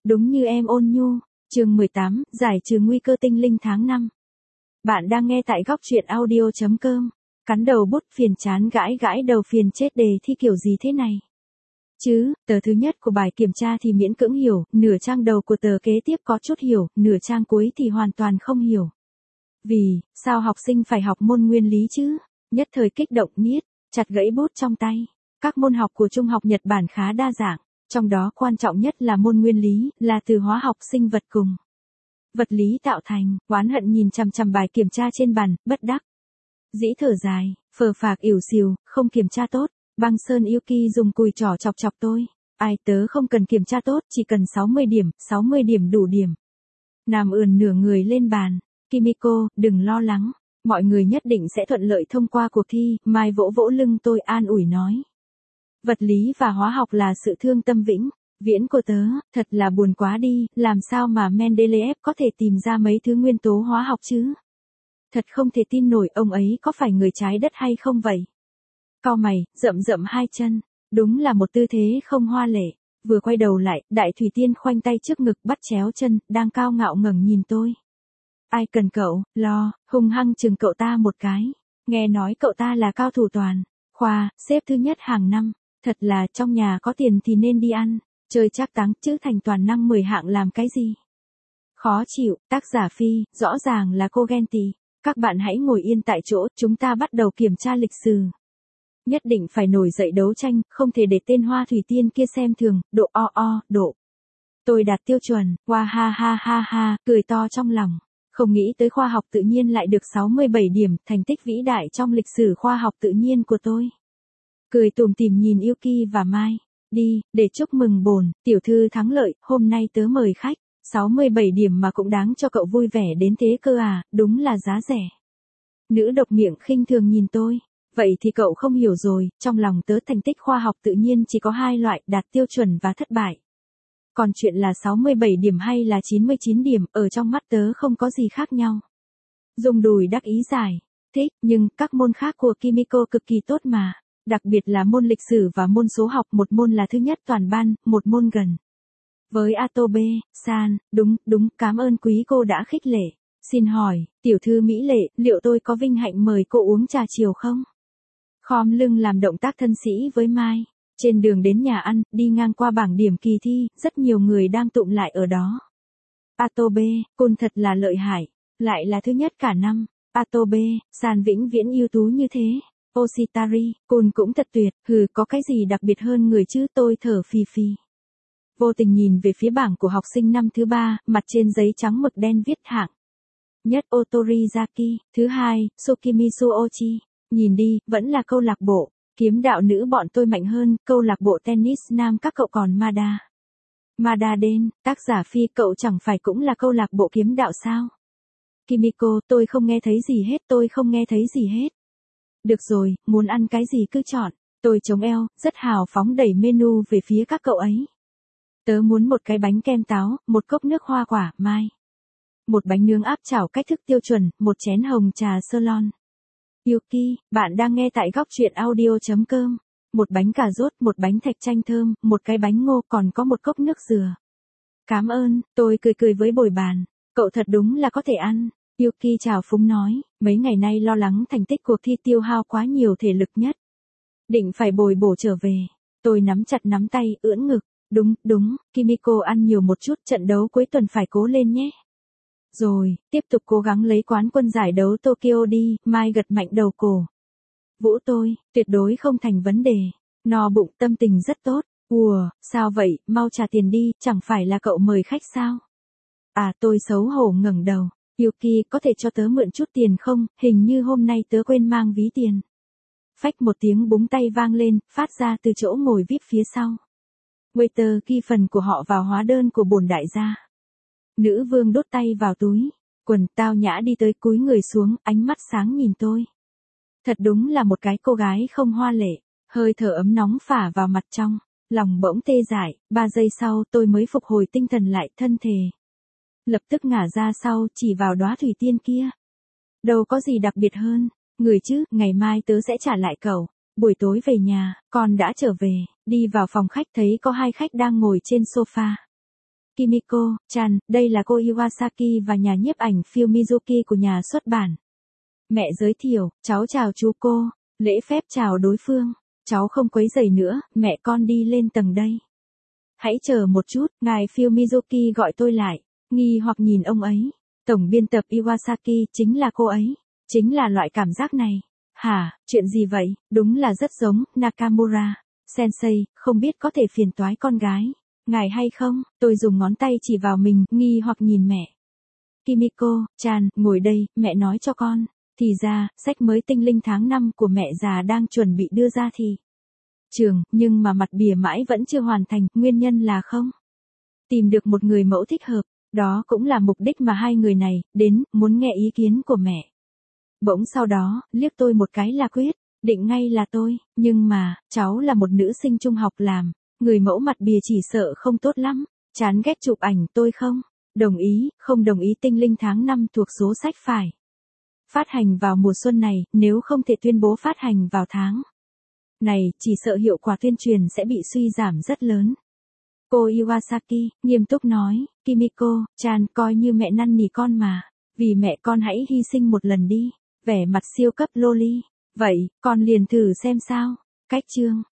Đúng như em ôn nhu. Chương 18, giải trừ nguy cơ tinh linh tháng 5. Bạn đang nghe tại góc truyện audio.com. Cắn đầu bút phiền chán gãi gãi đầu phiền chết, đề thi kiểu gì thế này? Chứ, tờ thứ nhất của bài kiểm tra thì miễn cưỡng hiểu, nửa trang đầu của tờ kế tiếp có chút hiểu, nửa trang cuối thì hoàn toàn không hiểu. Vì, sao học sinh phải học môn nguyên lý chứ? Nhất thời kích động niết, chặt gãy bút trong tay. Các môn học của Trung học Nhật Bản khá đa dạng, trong đó quan trọng nhất là môn nguyên lý, là từ hóa học sinh vật cùng vật lý tạo thành. Oán hận nhìn chằm chằm bài kiểm tra trên bàn, bất đắc dĩ thở dài, phờ phạc ỉu xìu, không kiểm tra tốt. Băng Sơn Yuki dùng cùi trỏ chọc chọc tôi. Ai tớ không cần kiểm tra tốt, chỉ cần 60 điểm đủ điểm. Nam ườn nửa người lên bàn. Kimiko, đừng lo lắng, mọi người nhất định sẽ thuận lợi thông qua cuộc thi. Mai vỗ vỗ lưng tôi an ủi nói. Vật lý và hóa học là sự thương tâm vĩnh viễn của tớ, thật là buồn quá đi, làm sao mà Mendeleev có thể tìm ra mấy thứ nguyên tố hóa học chứ? Thật không thể tin nổi, ông ấy có phải người trái đất hay không vậy? Cau mày, rậm rậm hai chân, đúng là một tư thế không hoa lệ. Vừa quay đầu lại, Đại Thủy Tiên khoanh tay trước ngực bắt chéo chân, đang cao ngạo ngẩng nhìn tôi. Ai cần cậu, lo, hung hăng chừng cậu ta một cái. Nghe nói cậu ta là cao thủ toàn khoa, xếp thứ nhất hàng năm. Thật là trong nhà có tiền thì nên đi ăn, chơi trác táng chứ thành toàn năng 10 hạng làm cái gì. Khó chịu, tác giả Phi, rõ ràng là cô ghen tị. Các bạn hãy ngồi yên tại chỗ, chúng ta bắt đầu kiểm tra lịch sử. Nhất định phải nổi dậy đấu tranh, không thể để tên Hoa Thủy Tiên kia xem thường, độ độ. Tôi đạt tiêu chuẩn, wow ha, cười to trong lòng. Không nghĩ tới khoa học tự nhiên lại được 67 điểm, thành tích vĩ đại trong lịch sử khoa học tự nhiên của tôi. Cười tủm tỉm nhìn Yuki và Mai. Đi, để chúc mừng bổn tiểu thư thắng lợi, hôm nay tớ mời khách. 67 điểm mà cũng đáng cho cậu vui vẻ đến thế cơ à, đúng là giá rẻ. Nữ độc miệng khinh thường nhìn tôi. Vậy thì cậu không hiểu rồi, trong lòng tớ thành tích khoa học tự nhiên chỉ có hai loại, đạt tiêu chuẩn và thất bại. Còn chuyện là 67 điểm hay là 99 điểm, ở trong mắt tớ không có gì khác nhau. Dùng đùi đắc ý giải thích, nhưng các môn khác của Kimiko cực kỳ tốt mà. Đặc biệt là môn lịch sử và môn số học, một môn là thứ nhất toàn ban, một môn gần với Atobe-san, đúng, cảm ơn quý cô đã khích lệ. Xin hỏi, tiểu thư mỹ lệ, liệu tôi có vinh hạnh mời cô uống trà chiều không? Khom lưng làm động tác thân sĩ với Mai. Trên đường đến nhà ăn, đi ngang qua bảng điểm kỳ thi, rất nhiều người đang tụm lại ở đó. Atobe-kun thật là lợi hại, lại là thứ nhất cả năm. Atobe-san vĩnh viễn ưu tú như thế. Oshitari-kun cũng thật tuyệt, có cái gì đặc biệt hơn người chứ, tôi thở phì phì. Vô tình nhìn về phía bảng của học sinh năm thứ 3, mặt trên giấy trắng mực đen viết hạng nhất Otorizaki, thứ hai, Tsukimisu Ochi. Nhìn đi, vẫn là câu lạc bộ kiếm đạo nữ bọn tôi mạnh hơn, câu lạc bộ tennis nam các cậu còn Mada Den, tác giả Phi, cậu chẳng phải cũng là câu lạc bộ kiếm đạo sao? Kimiko, tôi không nghe thấy gì hết. Được rồi, muốn ăn cái gì cứ chọn. Tôi chống eo, rất hào phóng đẩy menu về phía các cậu ấy. Tớ muốn một cái bánh kem táo, một cốc nước hoa quả, Mai. Một bánh nướng áp chảo cách thức tiêu chuẩn, một chén hồng trà Ceylon. Yuki, bạn đang nghe tại góc truyện audio.com. Một bánh cà rốt, một bánh thạch chanh thơm, một cái bánh ngô, còn có một cốc nước dừa. Cảm ơn, tôi cười với bồi bàn. Cậu thật đúng là có thể ăn. Yuki chào phúng nói, mấy ngày nay lo lắng thành tích cuộc thi tiêu hao quá nhiều thể lực nhất. Định phải bồi bổ trở về. Tôi nắm chặt nắm tay, ưỡn ngực. Đúng, Kimiko ăn nhiều một chút, trận đấu cuối tuần phải cố lên nhé. Rồi, tiếp tục cố gắng lấy quán quân giải đấu Tokyo đi, Mai gật mạnh đầu cổ. Vũ tôi, tuyệt đối không thành vấn đề. No bụng, tâm tình rất tốt. Sao vậy, mau trả tiền đi, chẳng phải là cậu mời khách sao? À, tôi xấu hổ ngẩng đầu. Yuki, có thể cho tớ mượn chút tiền không, hình như hôm nay tớ quên mang ví tiền. Phách một tiếng búng tay vang lên, phát ra từ chỗ ngồi VIP phía sau. Waiter ghi phần của họ vào hóa đơn của bổn đại gia. Nữ vương đốt tay vào túi quần, tao nhã đi tới cúi người xuống, ánh mắt sáng nhìn tôi. Thật đúng là một cái cô gái không hoa lệ, hơi thở ấm nóng phả vào mặt trong, lòng bỗng tê dại, 3 giây sau tôi mới phục hồi tinh thần lại, thân thể lập tức ngả ra sau, chỉ vào đóa thủy tiên kia. Đâu có gì đặc biệt hơn, người chứ, ngày mai tớ sẽ trả lại cậu. Buổi tối về nhà, con đã trở về, đi vào phòng khách thấy có hai khách đang ngồi trên sofa. Kimiko, Chan, đây là cô Iwasaki và nhà nhiếp ảnh Phil Mizuki của nhà xuất bản. Mẹ giới thiệu, cháu chào chú cô, lễ phép chào đối phương. Cháu không quấy rầy nữa, mẹ con đi lên tầng đây. Hãy chờ một chút, ngài Phil Mizuki gọi tôi lại, nghi hoặc nhìn ông ấy. Tổng biên tập Iwasaki, chính là cô ấy, chính là loại cảm giác này. Hả, chuyện gì vậy, đúng là rất giống, Nakamura. Sensei, không biết có thể phiền toái con gái. Ngài hay không, tôi dùng ngón tay chỉ vào mình, nghi hoặc nhìn mẹ. Kimiko, Chan, ngồi đây, mẹ nói cho con. Thì ra, sách mới Tinh linh tháng 5 của mẹ già đang chuẩn bị đưa ra thì trường, nhưng mà mặt bìa mãi vẫn chưa hoàn thành, nguyên nhân là không tìm được một người mẫu thích hợp. Đó cũng là mục đích mà hai người này đến, muốn nghe ý kiến của mẹ. Bỗng sau đó, liếc tôi một cái là quyết định ngay là tôi, nhưng mà, cháu là một nữ sinh trung học làm, người mẫu mặt bìa chỉ sợ không tốt lắm, chán ghét chụp ảnh tôi không đồng ý, không đồng ý Tinh linh tháng 5 thuộc số sách phải phát hành vào mùa xuân này, nếu không thể tuyên bố phát hành vào tháng này, chỉ sợ hiệu quả tuyên truyền sẽ bị suy giảm rất lớn. Cô Iwasaki, nghiêm túc nói, Kimiko, Chan, coi như mẹ năn nỉ con mà, vì mẹ con hãy hy sinh một lần đi, vẻ mặt siêu cấp loli, vậy, con liền thử xem sao, cách chương.